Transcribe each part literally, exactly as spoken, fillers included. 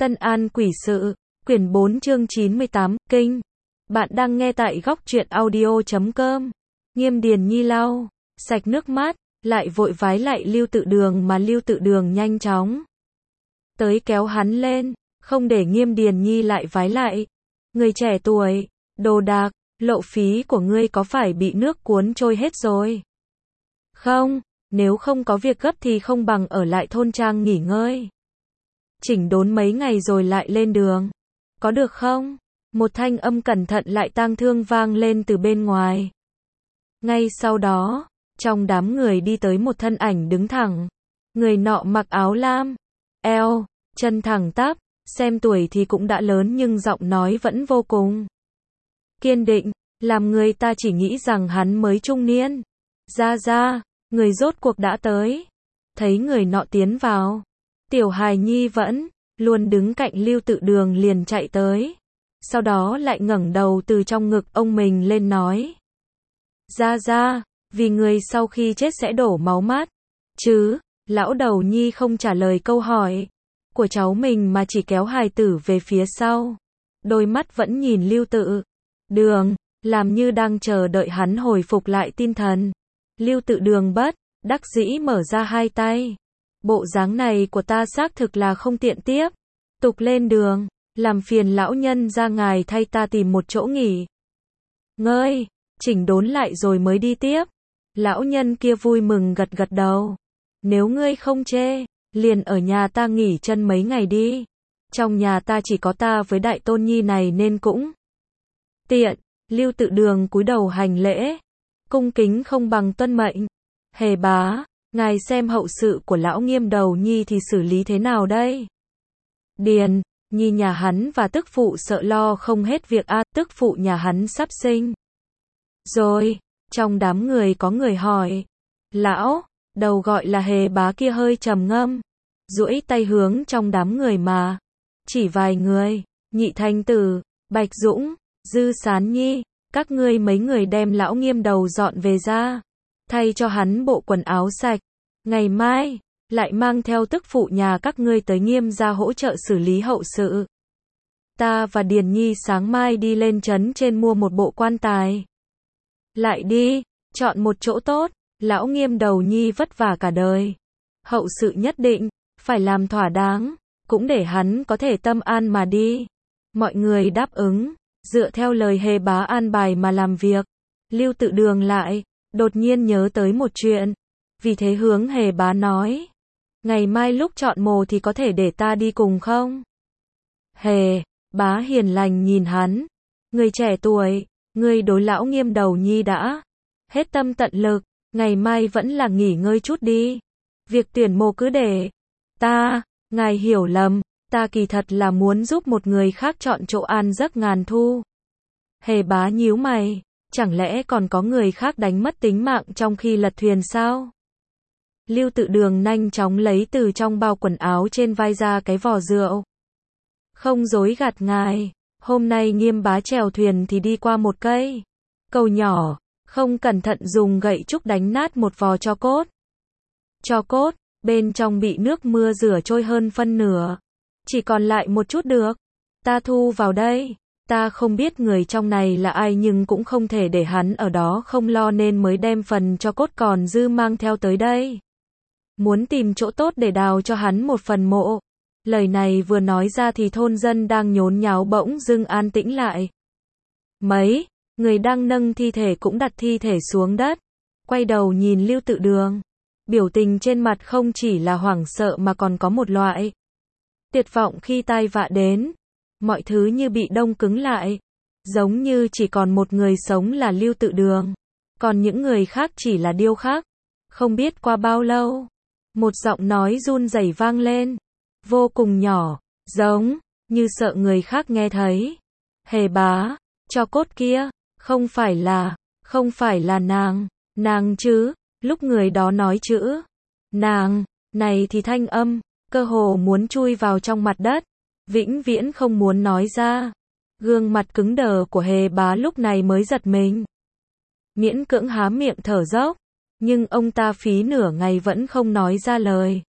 Tân An Quỷ Sự, quyển bốn chương chín mươi tám, Kinh. Bạn đang nghe tại góc truyện audio chấm com. Nghiêm Điền Nhi lau sạch nước mắt, lại vội vái lại Lưu Tự Đường mà Lưu Tự Đường nhanh chóng tới kéo hắn lên, không để Nghiêm Điền Nhi lại vái lại. Người trẻ tuổi, đồ đạc, lộ phí của ngươi có phải bị nước cuốn trôi hết rồi? Không, nếu không có việc gấp thì không bằng ở lại thôn trang nghỉ ngơi. Chỉnh đốn mấy ngày rồi lại lên đường. Có được không? Một thanh âm cẩn thận lại tang thương vang lên từ bên ngoài. Ngay sau đó, trong đám người đi tới một thân ảnh đứng thẳng. Người nọ mặc áo lam, eo, chân thẳng tắp, xem tuổi thì cũng đã lớn nhưng giọng nói vẫn vô cùng kiên định, làm người ta chỉ nghĩ rằng hắn mới trung niên. Ra ra, người rốt cuộc đã tới. Thấy người nọ tiến vào, Tiểu Hài Nhi vẫn luôn đứng cạnh Lưu Tự Đường liền chạy tới. Sau đó lại ngẩng đầu từ trong ngực ông mình lên nói. Ra ra, vì người sau khi chết sẽ đổ máu mắt. Chứ, lão đầu Nhi không trả lời câu hỏi của cháu mình mà chỉ kéo hài tử về phía sau. Đôi mắt vẫn nhìn Lưu Tự Đường, làm như đang chờ đợi hắn hồi phục lại tinh thần. Lưu Tự Đường bất đắc dĩ mở ra hai tay. Bộ dáng này của ta xác thực là không tiện tiếp tục lên đường, làm phiền lão nhân ra ngài thay ta tìm một chỗ nghỉ ngơi, chỉnh đốn lại rồi mới đi tiếp. Lão nhân kia vui mừng gật gật đầu. Nếu ngươi không chê, liền ở nhà ta nghỉ chân mấy ngày đi. Trong nhà ta chỉ có ta với đại tôn nhi này nên cũng tiện. Lưu Tự Đường cúi đầu hành lễ, cung kính không bằng tuân mệnh. Hề bá, ngài xem hậu sự của lão Nghiêm đầu nhi thì xử lý thế nào đây? Điền Nhi nhà hắn và tức phụ sợ lo không hết việc a, à, tức phụ nhà hắn sắp sinh rồi. Trong đám người có người hỏi. Lão đầu gọi là Hề bá kia hơi trầm ngâm, duỗi tay hướng trong đám người mà chỉ vài người. Nhị Thanh Tử, Bạch Dũng, Dư Sán Nhi, các ngươi mấy người đem lão Nghiêm đầu dọn về ra, thay cho hắn bộ quần áo sạch. Ngày mai lại mang theo tức phụ nhà các ngươi tới Nghiêm gia hỗ trợ xử lý hậu sự. Ta và Điền Nhi sáng mai đi lên trấn trên mua một bộ quan tài. Lại đi, chọn một chỗ tốt, lão Nghiêm đầu Nhi vất vả cả đời. Hậu sự nhất định phải làm thỏa đáng, cũng để hắn có thể tâm an mà đi. Mọi người đáp ứng, dựa theo lời Hề bá an bài mà làm việc. Lưu Tự Đường lại đột nhiên nhớ tới một chuyện, vì thế hướng Hề bá nói. Ngày mai lúc chọn mồ thì có thể để ta đi cùng không? Hề bá hiền lành nhìn hắn. Người trẻ tuổi, người đối lão Nghiêm đầu Nhi đã hết tâm tận lực, ngày mai vẫn là nghỉ ngơi chút đi. Việc tuyển mồ cứ để ta, ngài hiểu lầm, ta kỳ thật là muốn giúp một người khác chọn chỗ an giấc ngàn thu. Hề bá nhíu mày, chẳng lẽ còn có người khác đánh mất tính mạng trong khi lật thuyền sao? Lưu Tự Đường nhanh chóng lấy từ trong bao quần áo trên vai ra cái vò rượu. Không dối gạt ngài, hôm nay Nghiêm bá chèo thuyền thì đi qua một cây cầu nhỏ, không cẩn thận dùng gậy trúc đánh nát một vò tro cốt. Tro cốt, bên trong bị nước mưa rửa trôi hơn phân nửa, chỉ còn lại một chút được. Ta thu vào đây. Ta không biết người trong này là ai nhưng cũng không thể để hắn ở đó không lo nên mới đem phần tro cốt còn dư mang theo tới đây. Muốn tìm chỗ tốt để đào cho hắn một phần mộ. Lời này vừa nói ra thì thôn dân đang nhốn nháo bỗng dưng an tĩnh lại. Mấy người đang nâng thi thể cũng đặt thi thể xuống đất, quay đầu nhìn Lưu Tự Đường. Biểu tình trên mặt không chỉ là hoảng sợ mà còn có một loại tuyệt vọng khi tai vạ đến. Mọi thứ như bị đông cứng lại, giống như chỉ còn một người sống là Lưu Tự Đường, còn những người khác chỉ là điêu khắc. Không biết qua bao lâu, một giọng nói run rẩy vang lên, vô cùng nhỏ, giống như sợ người khác nghe thấy. Hề bá, tro cốt kia, không phải là, không phải là nàng, nàng chứ? Lúc người đó nói chữ nàng này thì thanh âm cơ hồ muốn chui vào trong mặt đất, vĩnh viễn không muốn nói ra. Gương mặt cứng đờ của Hề bá lúc này mới giật mình, miễn cưỡng há miệng thở dốc, nhưng ông ta phí nửa ngày vẫn không nói ra lời.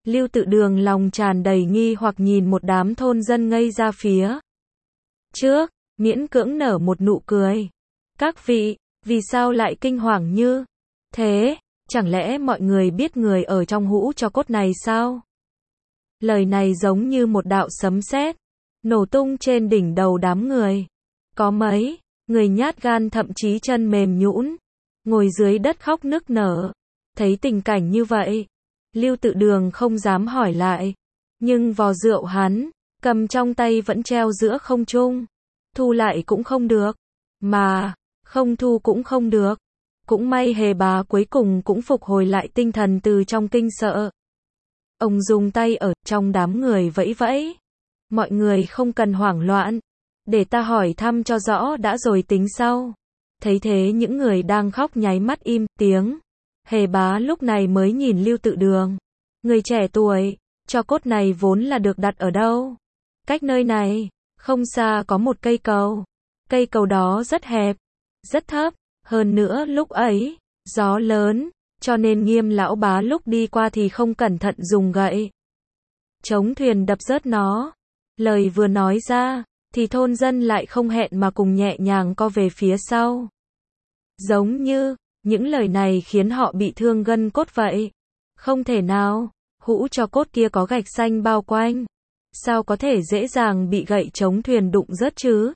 Lưu Tự Đường lòng tràn đầy nghi hoặc nhìn một đám thôn dân ngây ra phía trước, miễn cưỡng nở một nụ cười. Các vị, vì sao lại kinh hoàng như thế? Chẳng lẽ mọi người biết người ở trong hũ tro cốt này sao? Lời này giống như một đạo sấm sét, nổ tung trên đỉnh đầu đám người. Có mấy người nhát gan thậm chí chân mềm nhũn, ngồi dưới đất khóc nức nở. Thấy tình cảnh như vậy, Lưu Tự Đường không dám hỏi lại, nhưng vò rượu hắn cầm trong tay vẫn treo giữa không trung, thu lại cũng không được, mà không thu cũng không được. Cũng may Hề Bá cuối cùng cũng phục hồi lại tinh thần từ trong kinh sợ. Ông dùng tay ở trong đám người vẫy vẫy. Mọi người không cần hoảng loạn, để ta hỏi thăm cho rõ đã rồi tính sau. Thấy thế những người đang khóc nháy mắt im tiếng. Hề Bá lúc này mới nhìn Lưu Tự Đường. Người trẻ tuổi, tro cốt này vốn là được đặt ở đâu? Cách nơi này, không xa có một cây cầu. Cây cầu đó rất hẹp, rất thấp. Hơn nữa lúc ấy, gió lớn, cho nên Nghiêm lão bá lúc đi qua thì không cẩn thận dùng gậy chống thuyền đập rớt nó. Lời vừa nói ra, thì thôn dân lại không hẹn mà cùng nhẹ nhàng co về phía sau. Giống như, những lời này khiến họ bị thương gân cốt vậy. Không thể nào, hũ tro cốt kia có gạch xanh bao quanh. Sao có thể dễ dàng bị gậy chống thuyền đụng rớt chứ?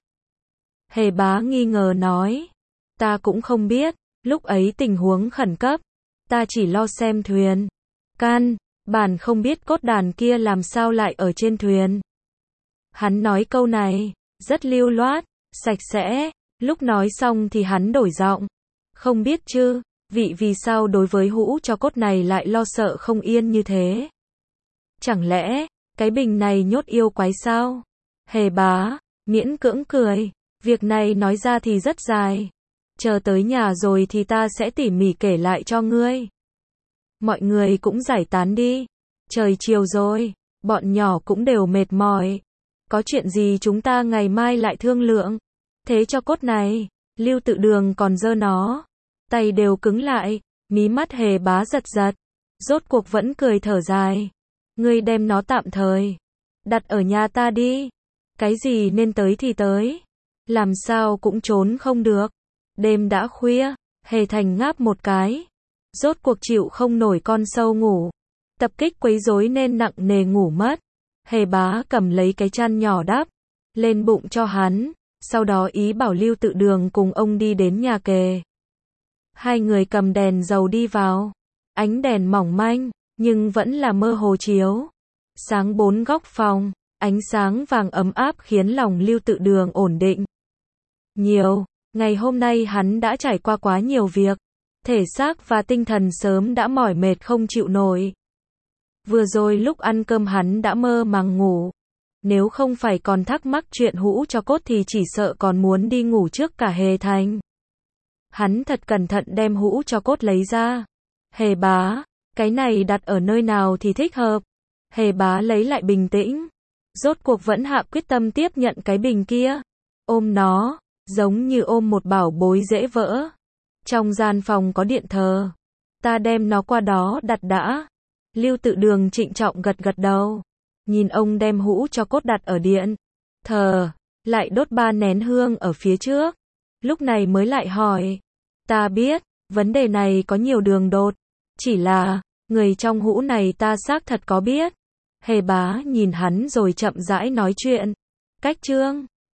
Hề Bá nghi ngờ nói. Ta cũng không biết, lúc ấy tình huống khẩn cấp. Ta chỉ lo xem thuyền. Can, bản không biết cốt đàn kia làm sao lại ở trên thuyền. Hắn nói câu này, rất lưu loát, sạch sẽ. Lúc nói xong thì hắn đổi giọng. Không biết chứ, vị vì sao đối với hũ tro cốt này lại lo sợ không yên như thế? Chẳng lẽ, cái bình này nhốt yêu quái sao? Hề Bá, miễn cưỡng cười. Việc này nói ra thì rất dài. Chờ tới nhà rồi thì ta sẽ tỉ mỉ kể lại cho ngươi. Mọi người cũng giải tán đi. Trời chiều rồi, bọn nhỏ cũng đều mệt mỏi. Có chuyện gì chúng ta ngày mai lại thương lượng. Thế cho cốt này, Lưu Tự Đường còn giơ nó. Tay đều cứng lại, mí mắt Hề Bá giật giật. Rốt cuộc vẫn cười thở dài. Ngươi đem nó tạm thời đặt ở nhà ta đi. Cái gì nên tới thì tới. Làm sao cũng trốn không được. Đêm đã khuya, Hề Thành ngáp một cái. Rốt cuộc chịu không nổi con sâu ngủ. Tập kích quấy rối nên nặng nề ngủ mất. Hề Bá cầm lấy cái chăn nhỏ đắp lên bụng cho hắn, sau đó ý bảo Lưu Tự Đường cùng ông đi đến nhà kề. Hai người cầm đèn dầu đi vào. Ánh đèn mỏng manh, nhưng vẫn là mơ hồ chiếu sáng bốn góc phòng. Ánh sáng vàng ấm áp khiến lòng Lưu Tự Đường ổn định nhiều. Ngày hôm nay hắn đã trải qua quá nhiều việc, thể xác và tinh thần sớm đã mỏi mệt không chịu nổi. Vừa rồi lúc ăn cơm hắn đã mơ màng ngủ. Nếu không phải còn thắc mắc chuyện hũ tro cốt thì chỉ sợ còn muốn đi ngủ trước cả Hề Thành. Hắn thật cẩn thận đem hũ tro cốt lấy ra. Hề Bá, cái này đặt ở nơi nào thì thích hợp? Hề Bá lấy lại bình tĩnh. Rốt cuộc vẫn hạ quyết tâm tiếp nhận cái bình kia. Ôm nó, giống như ôm một bảo bối dễ vỡ. Trong gian phòng có điện thờ. Ta đem nó qua đó đặt đã. Lưu Tự Đường trịnh trọng gật gật đầu. Nhìn ông đem hũ tro cốt đặt ở điện thờ, lại đốt ba nén hương ở phía trước. Lúc này mới lại hỏi. Ta biết, vấn đề này có nhiều đường đột. Chỉ là, người trong hũ này ta xác thật có biết. Hề Bá nhìn hắn rồi chậm rãi nói chuyện. Cách chương